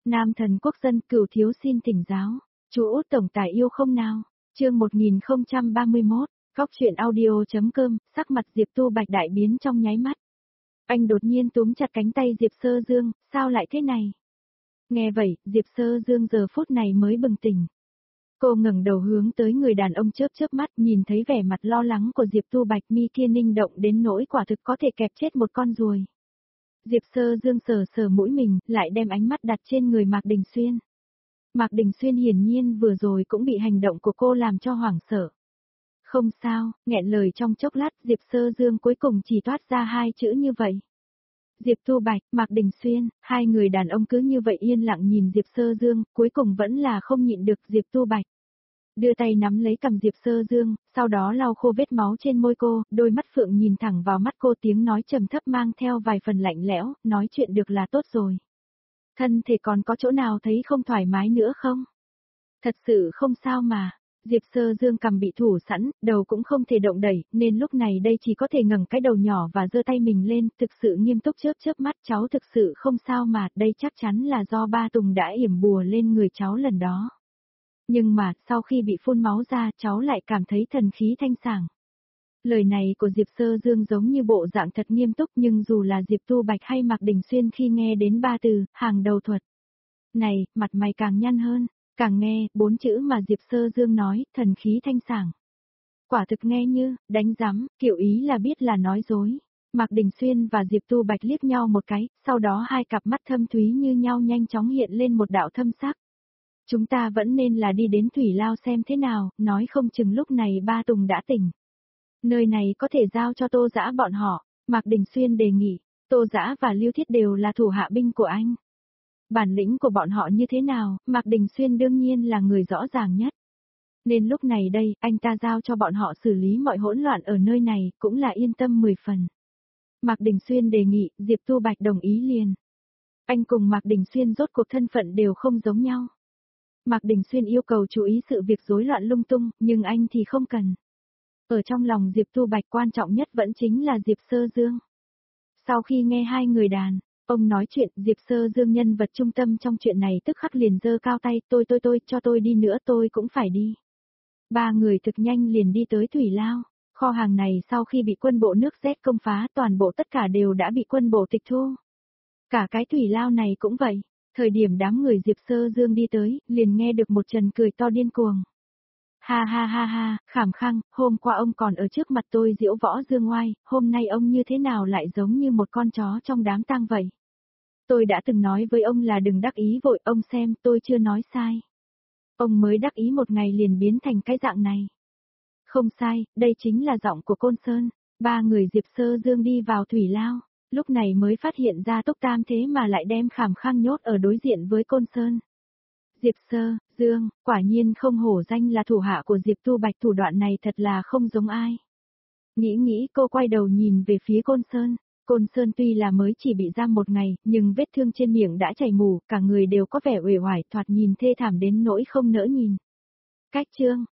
Nam thần quốc dân Cửu thiếu xin thỉnh giáo. Chú Út tổng tài yêu không nào? Chương 1031, Cóc truyện audio.com, sắc mặt Diệp Tu Bạch đại biến trong nháy mắt. Anh đột nhiên túm chặt cánh tay Diệp Sơ Dương, sao lại thế này? Nghe vậy, Diệp Sơ Dương giờ phút này mới bừng tỉnh. Cô ngẩng đầu hướng tới người đàn ông chớp chớp mắt, nhìn thấy vẻ mặt lo lắng của Diệp Tu Bạch, mi kia ninh động đến nỗi quả thực có thể kẹp chết một con ruồi. Diệp Sơ Dương sờ sờ mũi mình, lại đem ánh mắt đặt trên người Mạc Đình Xuyên. Mạc Đình Xuyên hiển nhiên vừa rồi cũng bị hành động của cô làm cho hoảng sợ. Không sao, nghẹn lời trong chốc lát, Diệp Sơ Dương cuối cùng chỉ toát ra hai chữ như vậy. Diệp Tu Bạch, Mạc Đình Xuyên, hai người đàn ông cứ như vậy yên lặng nhìn Diệp Sơ Dương, cuối cùng vẫn là không nhịn được Diệp Tu Bạch. Đưa tay nắm lấy cằm Diệp Sơ Dương, sau đó lau khô vết máu trên môi cô, đôi mắt phượng nhìn thẳng vào mắt cô, tiếng nói trầm thấp mang theo vài phần lạnh lẽo, nói chuyện được là tốt rồi. Thân thể còn có chỗ nào thấy không thoải mái nữa không? Thật sự không sao mà. Diệp Sơ Dương cằm bị thủ sẵn, đầu cũng không thể động đẩy, nên lúc này đây chỉ có thể ngẩng cái đầu nhỏ và giơ tay mình lên, thực sự nghiêm túc chớp chớp mắt, cháu thực sự không sao mà, đây chắc chắn là do ba Tùng đã yểm bùa lên người cháu lần đó. Nhưng mà, sau khi bị phun máu ra, cháu lại cảm thấy thần khí thanh sảng. Lời này của Diệp Sơ Dương giống như bộ dạng thật nghiêm túc, nhưng dù là Diệp Tu Bạch hay Mạc Đình Xuyên khi nghe đến ba từ, hàng đầu thuật. Này, mặt mày càng nhăn hơn. Càng nghe, bốn chữ mà Diệp Sơ Dương nói, thần khí thanh sảng. Quả thực nghe như, đánh giám, kiểu ý là biết là nói dối. Mạc Đình Xuyên và Diệp Tu Bạch liếc nhau một cái, sau đó hai cặp mắt thâm thúy như nhau nhanh chóng hiện lên một đạo thâm sắc. Chúng ta vẫn nên là đi đến Thủy Lao xem thế nào, nói không chừng lúc này ba Tùng đã tỉnh. Nơi này có thể giao cho Tô Dã bọn họ, Mạc Đình Xuyên đề nghị, Tô Dã và Lưu Thiết đều là thủ hạ binh của anh. Bản lĩnh của bọn họ như thế nào, Mạc Đình Xuyên đương nhiên là người rõ ràng nhất. Nên lúc này đây, anh ta giao cho bọn họ xử lý mọi hỗn loạn ở nơi này, cũng là yên tâm 10 phần. Mạc Đình Xuyên đề nghị, Diệp Tu Bạch đồng ý liền. Anh cùng Mạc Đình Xuyên rốt cuộc thân phận đều không giống nhau. Mạc Đình Xuyên yêu cầu chú ý sự việc rối loạn lung tung, nhưng anh thì không cần. Ở trong lòng Diệp Tu Bạch quan trọng nhất vẫn chính là Diệp Sơ Dương. Sau khi nghe hai người đàn ông nói chuyện, Diệp Sơ Dương nhân vật trung tâm trong chuyện này tức khắc liền giơ cao tay, tôi, cho tôi đi nữa, tôi cũng phải đi. Ba người thực nhanh liền đi tới Thủy Lao, kho hàng này sau khi bị quân bộ nước Z công phá, toàn bộ tất cả đều đã bị quân bộ tịch thu. Cả cái Thủy Lao này cũng vậy, thời điểm đám người Diệp Sơ Dương đi tới, liền nghe được một trận cười to điên cuồng. Ha ha ha ha, khảm khăng, hôm qua ông còn ở trước mặt tôi diễu võ dương oai, hôm nay ông như thế nào lại giống như một con chó trong đám tang vậy? Tôi đã từng nói với ông là đừng đắc ý vội, ông xem tôi chưa nói sai. Ông mới đắc ý một ngày liền biến thành cái dạng này. Không sai, đây chính là giọng của Côn Sơn. Ba người Diệp Sơ Dương đi vào Thủy Lao, lúc này mới phát hiện ra Túc Tam thế mà lại đem khảm khang nhốt ở đối diện với Côn Sơn. Diệp Sơ Dương, quả nhiên không hổ danh là thủ hạ của Diệp Tu Bạch, thủ đoạn này thật là không giống ai. Nghĩ cô quay đầu nhìn về phía Côn Sơn. Côn Sơn tuy là mới chỉ bị giam một ngày, nhưng vết thương trên miệng đã chảy mù, cả người đều có vẻ uể oải, thoạt nhìn thê thảm đến nỗi không nỡ nhìn. Cách chương,